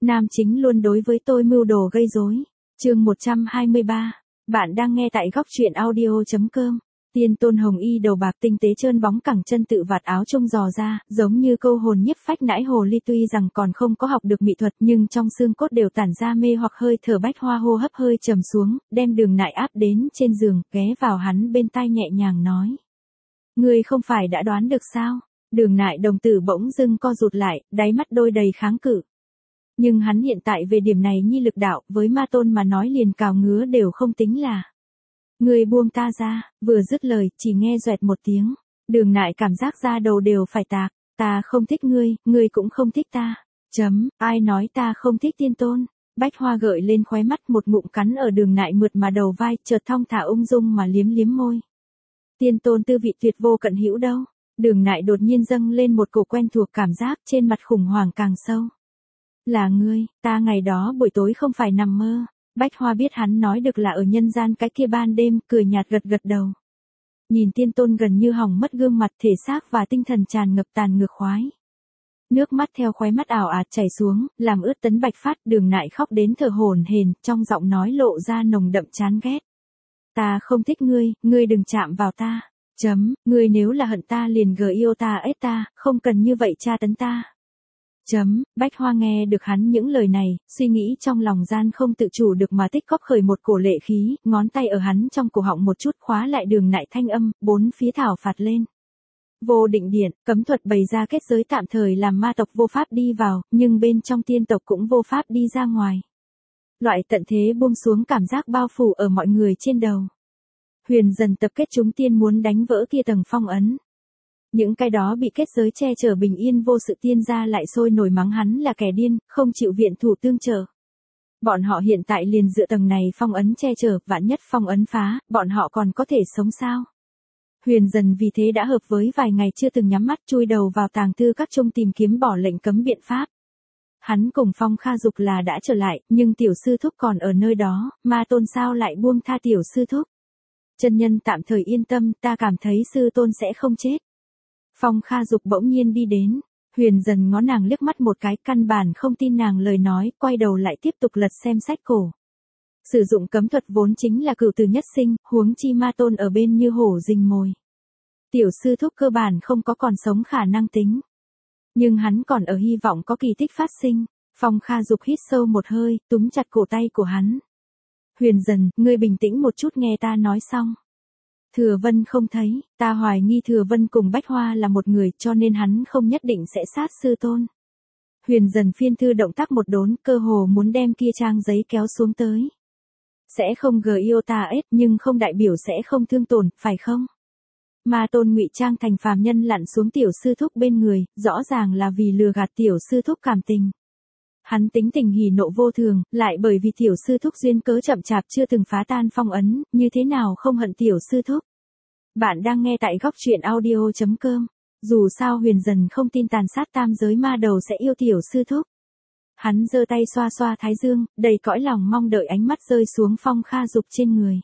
Nam chính luôn đối với tôi mưu đồ gây rối. Chương 123. Bạn đang nghe tại góc truyện audio.com. Tiên Tôn hồng y đầu bạc tinh tế trơn bóng cẳng chân tự vạt áo trông dò ra, giống như câu hồn nhiếp phách nãi hồ ly, tuy rằng còn không có học được mỹ thuật nhưng trong xương cốt đều tản ra mê hoặc hơi thở. Bách Hoa hô hấp hơi trầm xuống, đem Đường Nại áp đến trên giường, ghé vào hắn bên tai nhẹ nhàng nói. Ngươi không phải đã đoán được sao? Đường Nại đồng tử bỗng dưng co rụt lại, đáy mắt đôi đầy kháng cự. Nhưng hắn hiện tại về điểm này nhi lực đạo, với ma tôn mà nói liền cào ngứa đều không tính là. Ngươi buông ta ra, vừa dứt lời, chỉ nghe doẹt một tiếng. Đường Nại cảm giác da đầu đều phải tạc. Ta không thích ngươi cũng không thích ta. Ai nói ta không thích Tiên Tôn? Bách Hoa gợi lên khóe mắt, một ngụm cắn ở Đường Nại mượt mà đầu vai, chợt thong thả ung dung mà liếm liếm môi. Tiên Tôn tư vị tuyệt vô cận hữu đâu. Đường Nại đột nhiên dâng lên một cổ quen thuộc cảm giác, trên mặt khủng hoảng càng sâu. Là ngươi, ta ngày đó buổi tối không phải nằm mơ. Bách Hoa biết hắn nói được là ở nhân gian cái kia ban đêm, cười nhạt gật gật đầu. Nhìn Tiên Tôn gần như hỏng mất gương mặt, thể xác và tinh thần tràn ngập tàn ngược khoái. Nước mắt theo khóe mắt ảo ạt chảy xuống, làm ướt tấn bạch phát. Đường Nại khóc đến thở hổn hển, trong giọng nói lộ ra nồng đậm chán ghét. Ta không thích ngươi đừng chạm vào ta. Ngươi nếu là hận ta liền yêu ta ết ta, không cần như vậy tra tấn ta. Bách Hoa nghe được hắn những lời này, suy nghĩ trong lòng gian không tự chủ được mà tích cóp khởi một cổ lệ khí, ngón tay ở hắn trong cổ họng một chút khóa lại Đường Nại thanh âm, bốn phía thảo phạt lên. Vô định điện, cấm thuật bày ra kết giới tạm thời làm ma tộc vô pháp đi vào, nhưng bên trong tiên tộc cũng vô pháp đi ra ngoài. Loại tận thế buông xuống cảm giác bao phủ ở mọi người trên đầu. Huyền dần tập kết chúng tiên muốn đánh vỡ kia tầng phong ấn. Những cái đó bị kết giới che chở bình yên vô sự tiên gia lại sôi nổi mắng hắn là kẻ điên, không chịu viện thủ tương trợ. Bọn họ hiện tại liền dựa tầng này phong ấn che chở, vạn nhất phong ấn phá, bọn họ còn có thể sống sao? Huyền dần vì thế đã hợp với vài ngày chưa từng nhắm mắt chui đầu vào tàng thư các trung tìm kiếm bỏ lệnh cấm biện pháp. Hắn cùng Phong Kha Dục là đã trở lại, nhưng tiểu sư thúc còn ở nơi đó, ma tôn sao lại buông tha tiểu sư thúc? Chân nhân tạm thời yên tâm, ta cảm thấy sư tôn sẽ không chết. Phong Kha Dục bỗng nhiên đi đến, Huyền dần ngó nàng liếc mắt một cái, căn bản không tin nàng lời nói, quay đầu lại tiếp tục lật xem sách cổ. Sử dụng cấm thuật vốn chính là cửu tử nhất sinh, huống chi ma tôn ở bên như hổ rình mồi. Tiểu sư thúc cơ bản không có còn sống khả năng tính. Nhưng hắn còn ở hy vọng có kỳ tích phát sinh. Phong Kha Dục hít sâu một hơi, túm chặt cổ tay của hắn. Huyền dần, ngươi bình tĩnh một chút nghe ta nói xong. Thừa Vân không thấy, ta hoài nghi Thừa Vân cùng Bách Hoa là một người, cho nên hắn không nhất định sẽ sát sư tôn. Huyền dần phiên thư động tác một đốn, cơ hồ muốn đem kia trang giấy kéo xuống tới. Sẽ không yêu ta ết, nhưng không đại biểu sẽ không thương tổn, phải không? Ma tôn ngụy trang thành phàm nhân lặn xuống tiểu sư thúc bên người, rõ ràng là vì lừa gạt tiểu sư thúc cảm tình. Hắn tính tình hỉ nộ vô thường, lại bởi vì tiểu sư thúc duyên cớ chậm chạp chưa từng phá tan phong ấn, như thế nào không hận tiểu sư thúc. Bạn đang nghe tại góc truyện audio.com. Dù sao Huyền dần không tin tàn sát tam giới ma đầu sẽ yêu tiểu sư thúc. Hắn giơ tay xoa xoa thái dương, đầy cõi lòng mong đợi ánh mắt rơi xuống Phong Kha Dục trên người.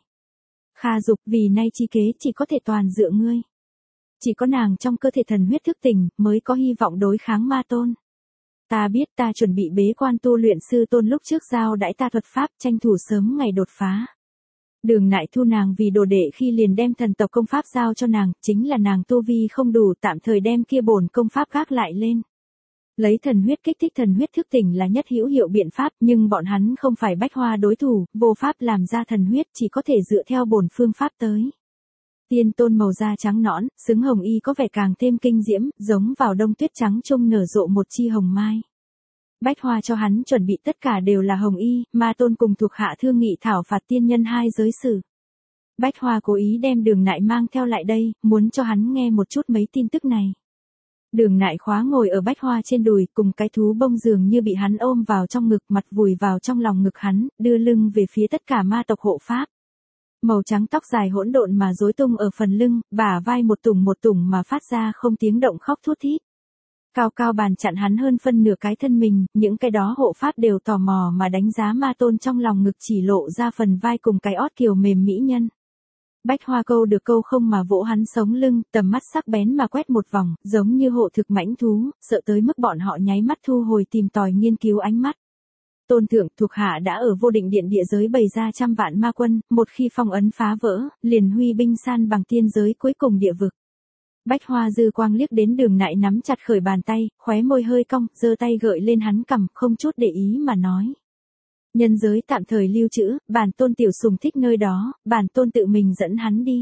Kha Dục, vì nay chi kế chỉ có thể toàn dựa ngươi. Chỉ có nàng trong cơ thể thần huyết thức tỉnh, mới có hy vọng đối kháng ma tôn. Ta biết, ta chuẩn bị bế quan tu luyện, sư tôn lúc trước giao đãi ta thuật pháp, tranh thủ sớm ngày đột phá. Đường Nại thu nàng vì đồ đệ khi liền đem thần tộc công pháp giao cho nàng, chính là nàng tu vi không đủ, tạm thời đem kia bổn công pháp gác lại lên. Lấy thần huyết kích thích thần huyết thức tỉnh là nhất hữu hiệu biện pháp, nhưng bọn hắn không phải Bách Hoa đối thủ, vô pháp làm ra thần huyết, chỉ có thể dựa theo bổn phương pháp tới. Tiên Tôn màu da trắng nõn, xứng hồng y có vẻ càng thêm kinh diễm, giống vào đông tuyết trắng trung nở rộ một chi hồng mai. Bách Hoa cho hắn chuẩn bị tất cả đều là hồng y, ma tôn cùng thuộc hạ thương nghị thảo phạt tiên nhân hai giới xử. Bách Hoa cố ý đem Đường Nại mang theo lại đây, muốn cho hắn nghe một chút mấy tin tức này. Đường Nại khóa ngồi ở Bách Hoa trên đùi, cùng cái thú bông dường như bị hắn ôm vào trong ngực, mặt vùi vào trong lòng ngực hắn, đưa lưng về phía tất cả ma tộc hộ pháp. Màu trắng tóc dài hỗn độn mà rối tung ở phần lưng, bả vai một tùng mà phát ra không tiếng động khóc thút thít. Cao cao bàn chặn hắn hơn phân nửa cái thân mình, những cái đó hộ pháp đều tò mò mà đánh giá ma tôn trong lòng ngực chỉ lộ ra phần vai cùng cái ót kiều mềm mỹ nhân. Bách Hoa câu được câu không mà vỗ hắn sống lưng, tầm mắt sắc bén mà quét một vòng, giống như hộ thực mãnh thú, sợ tới mức bọn họ nháy mắt thu hồi tìm tòi nghiên cứu ánh mắt. Tôn thượng thuộc hạ đã ở vô định điện địa giới bày ra trăm vạn ma quân, một khi phong ấn phá vỡ, liền huy binh san bằng tiên giới cuối cùng địa vực. Bách Hoa dư quang liếc đến Đường Nại nắm chặt khởi bàn tay, khóe môi hơi cong, giơ tay gợi lên hắn cằm, không chút để ý mà nói. Nhân giới tạm thời lưu trữ, bản tôn tiểu sùng thích nơi đó, bản tôn tự mình dẫn hắn đi.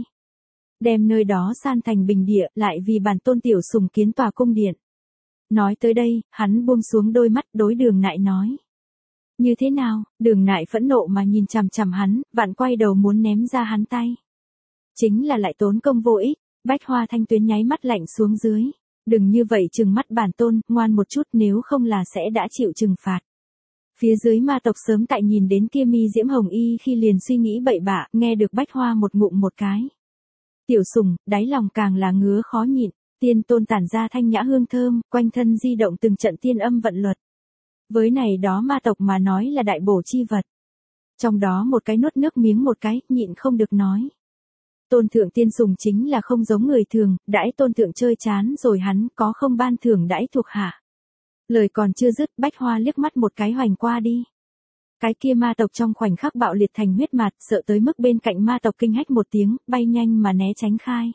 Đem nơi đó san thành bình địa, lại vì bản tôn tiểu sùng kiến tòa cung điện. Nói tới đây, hắn buông xuống đôi mắt đối Đường Nại nói. Như thế nào? Đường Nại phẫn nộ mà nhìn chằm chằm hắn, vặn quay đầu muốn ném ra hắn tay. Chính là lại tốn công vô ích. Bách Hoa Thanh Tuyến nháy mắt lạnh xuống dưới. Đừng như vậy trừng mắt bản tôn, ngoan một chút, nếu không là sẽ đã chịu trừng phạt. Phía dưới ma tộc sớm tại nhìn đến kia mi diễm hồng y khi liền suy nghĩ bậy bạ, nghe được Bách Hoa một ngụm một cái. Tiểu sùng, đáy lòng càng là ngứa khó nhịn, tiên tôn tản ra thanh nhã hương thơm, quanh thân di động từng trận tiên âm vận luật. Với này đó ma tộc mà nói là đại bổ chi vật. Trong đó một cái nuốt nước miếng một cái, nhịn không được nói. Tôn thượng tiên sùng chính là không giống người thường, đãi tôn thượng chơi chán rồi hắn có không ban thưởng đãi thuộc hạ. Lời còn chưa dứt, Bách Hoa liếc mắt một cái hoành qua đi. Cái kia ma tộc trong khoảnh khắc bạo liệt thành huyết mạt, sợ tới mức bên cạnh ma tộc kinh hách một tiếng, bay nhanh mà né tránh khai.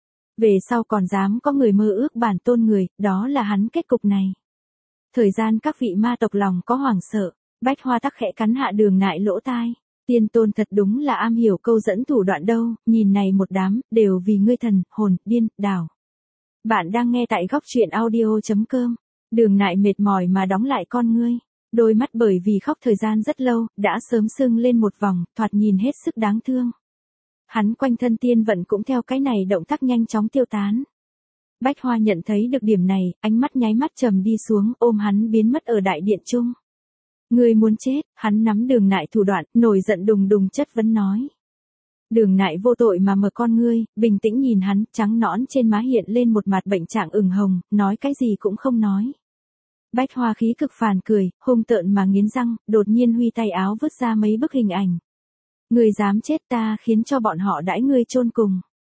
Về sau còn dám có người mơ ước bản tôn người, đó là hắn kết cục này. Thời gian các vị ma tộc lòng có hoảng sợ, Bách Hoa tắc khẽ cắn hạ Đường Nại lỗ tai. Tiên tôn thật đúng là am hiểu câu dẫn thủ đoạn đâu, nhìn này một đám, đều vì ngươi thần, hồn, điên, đảo. Bạn đang nghe tại góc truyện audio.com. Đường Nại mệt mỏi mà đóng lại con ngươi. Đôi mắt bởi vì khóc thời gian rất lâu, đã sớm sưng lên một vòng, thoạt nhìn hết sức đáng thương. Hắn quanh thân tiên vận cũng theo cái này động tác nhanh chóng tiêu tán. Bách Hoa nhận thấy được điểm này, ánh mắt nháy mắt trầm đi xuống, ôm hắn biến mất ở đại điện chung. Ngươi muốn chết, hắn nắm Đường Nại thủ đoạn, nổi giận đùng đùng chất vấn nói. Đường Nại vô tội mà mở con ngươi, bình tĩnh nhìn hắn, trắng nõn trên má hiện lên một mặt bệnh trạng ửng hồng, nói cái gì cũng không nói. Bách Hoa khí cực phàn cười, hung tợn mà nghiến răng, đột nhiên huy tay áo vứt ra mấy bức hình ảnh. Ngươi dám chết ta khiến cho bọn họ đãi ngươi chôn cùng.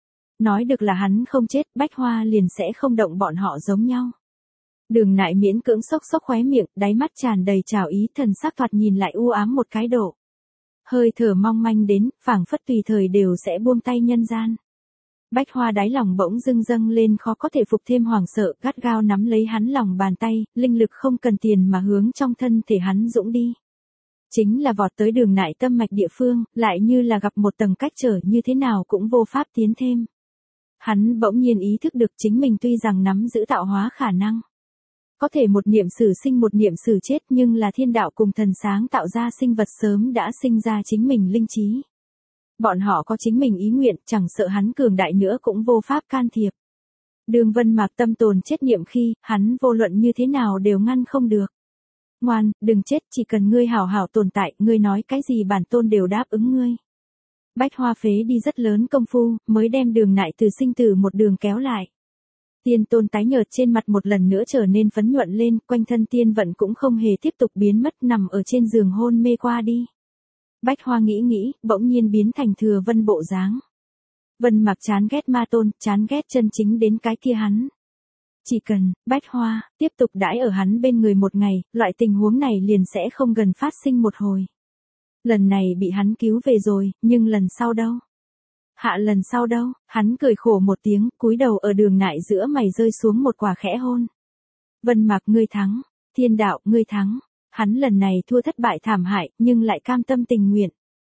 Nói được là hắn không chết, Bách Hoa liền sẽ không động bọn họ giống nhau. Đường Nại miễn cưỡng xốc xốc khóe miệng, đáy mắt tràn đầy trào ý, thần sắc thoạt nhìn lại u ám một cái độ. Hơi thở mong manh đến, phảng phất tùy thời đều sẽ buông tay nhân gian. Bách Hoa đáy lòng bỗng dưng dâng lên khó có thể phục thêm hoảng sợ, gắt gao nắm lấy hắn lòng bàn tay, linh lực không cần tiền mà hướng trong thân thể hắn dũng đi. Chính là vọt tới Đường Nại tâm mạch địa phương, lại như là gặp một tầng cách trở như thế nào cũng vô pháp tiến thêm. Hắn bỗng nhiên ý thức được chính mình tuy rằng nắm giữ tạo hóa khả năng. Có thể một niệm sử sinh một niệm sử chết, nhưng là thiên đạo cùng thần sáng tạo ra sinh vật sớm đã sinh ra chính mình linh trí. Bọn họ có chính mình ý nguyện, chẳng sợ hắn cường đại nữa cũng vô pháp can thiệp. Đường Vân Mạc tâm tồn chết niệm khi, hắn vô luận như thế nào đều ngăn không được. Ngoan, đừng chết, chỉ cần ngươi hảo hảo tồn tại, ngươi nói cái gì bản tôn đều đáp ứng ngươi. Bách Hoa phế đi rất lớn công phu, mới đem Đường Nại từ sinh tử một đường kéo lại. Tiên tôn tái nhợt trên mặt một lần nữa trở nên phấn nhuận lên, quanh thân tiên vận cũng không hề tiếp tục biến mất, nằm ở trên giường hôn mê qua đi. Bách Hoa nghĩ, bỗng nhiên biến thành Thừa Vân bộ dáng. Vân Mạc chán ghét ma tôn, chán ghét chân chính đến cái kia hắn. Chỉ cần, Bách Hoa, tiếp tục đãi ở hắn bên người một ngày, loại tình huống này liền sẽ không gần phát sinh một hồi. Lần này bị hắn cứu về rồi, nhưng lần sau đâu? Hạ lần sau đâu? Hắn cười khổ một tiếng, cúi đầu ở Đường Nại giữa mày rơi xuống một quả khẽ hôn. Vân Mạc ngươi thắng, thiên đạo ngươi thắng. Hắn lần này thua thất bại thảm hại, nhưng lại cam tâm tình nguyện.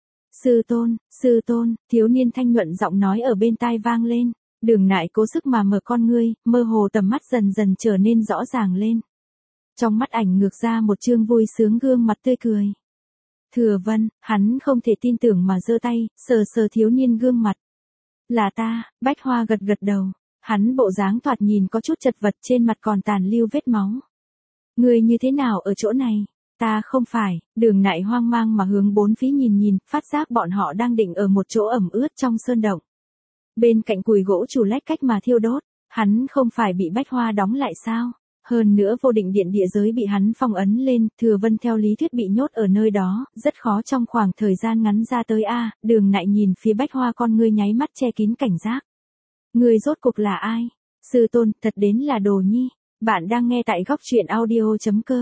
Sư tôn, thiếu niên thanh nhuận giọng nói ở bên tai vang lên. Đường Nại cố sức mà mở con ngươi, mơ hồ tầm mắt dần dần trở nên rõ ràng lên. Trong mắt ảnh ngược ra một trương vui sướng gương mặt tươi cười. Thừa Vân, hắn không thể tin tưởng mà giơ tay, sờ thiếu niên gương mặt. Là ta, Bách Hoa gật gật đầu. Hắn bộ dáng thoạt nhìn có chút chật vật, trên mặt còn tàn lưu vết máu. Ngươi như thế nào ở chỗ này? Ta không phải. Đường Nại hoang mang mà hướng bốn phía nhìn, phát giác bọn họ đang định ở một chỗ ẩm ướt trong sơn động. Bên cạnh cùi gỗ chủ lách cách mà thiêu đốt, hắn không phải bị Bách Hoa đóng lại sao? Hơn nữa vô định điện địa giới bị hắn phong ấn lên, Thừa Vân theo lý thuyết bị nhốt ở nơi đó, rất khó trong khoảng thời gian ngắn ra tới a. Đường Nại nhìn phía Bách Hoa, con ngươi nháy mắt che kín cảnh giác. Ngươi rốt cuộc là ai? Sư tôn, thật đến là Đồ Nhi. Bạn đang nghe tại góc truyện audio.com.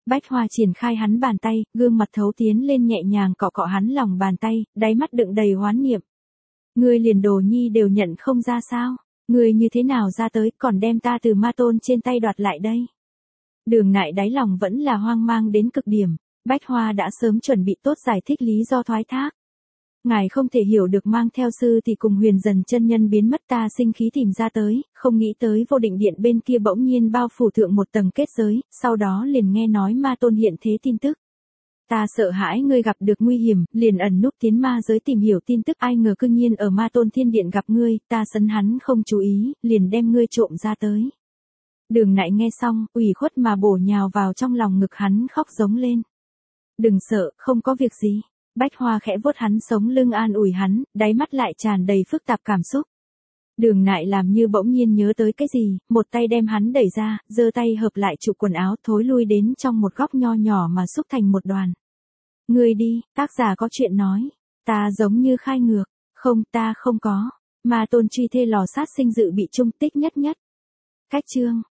Bách Hoa triển khai hắn bàn tay, gương mặt thấu tiến lên nhẹ nhàng cọ cọ hắn lòng bàn tay, đáy mắt đựng đầy hoán niệm. Ngươi liền Đồ Nhi đều nhận không ra sao? Ngươi như thế nào ra tới, còn đem ta từ ma tôn trên tay đoạt lại đây? Đường Nại đáy lòng vẫn là hoang mang đến cực điểm, Bách Hoa đã sớm chuẩn bị tốt giải thích lý do thoái thác. Ngài không thể hiểu được, mang theo sư thì cùng Huyền Dần chân nhân biến mất, ta sinh khí tìm ra tới, không nghĩ tới Vô Định Điện bên kia bỗng nhiên bao phủ thượng một tầng kết giới, sau đó liền nghe nói ma tôn hiện thế tin tức. Ta sợ hãi ngươi gặp được nguy hiểm, liền ẩn núp tiến ma giới tìm hiểu tin tức, ai ngờ cư nhiên ở ma tôn thiên điện gặp ngươi, ta sấn hắn không chú ý, liền đem ngươi trộm ra tới. Đường Nại nghe xong, ủy khuất mà bổ nhào vào trong lòng ngực hắn khóc giống lên. Đừng sợ, không có việc gì. Bách Hoa khẽ vuốt hắn sống lưng an ủi hắn, đáy mắt lại tràn đầy phức tạp cảm xúc. Đường Nại làm như bỗng nhiên nhớ tới cái gì, một tay đem hắn đẩy ra, giơ tay hợp lại trụ quần áo, thối lui đến trong một góc nho nhỏ mà xúc thành một đoàn. Ngươi đi, tác giả có chuyện nói. Ta giống như khai ngược. Không, ta không có. Ma tôn truy thê lò sát sinh dự bị trung tích nhất nhất. Cách chương.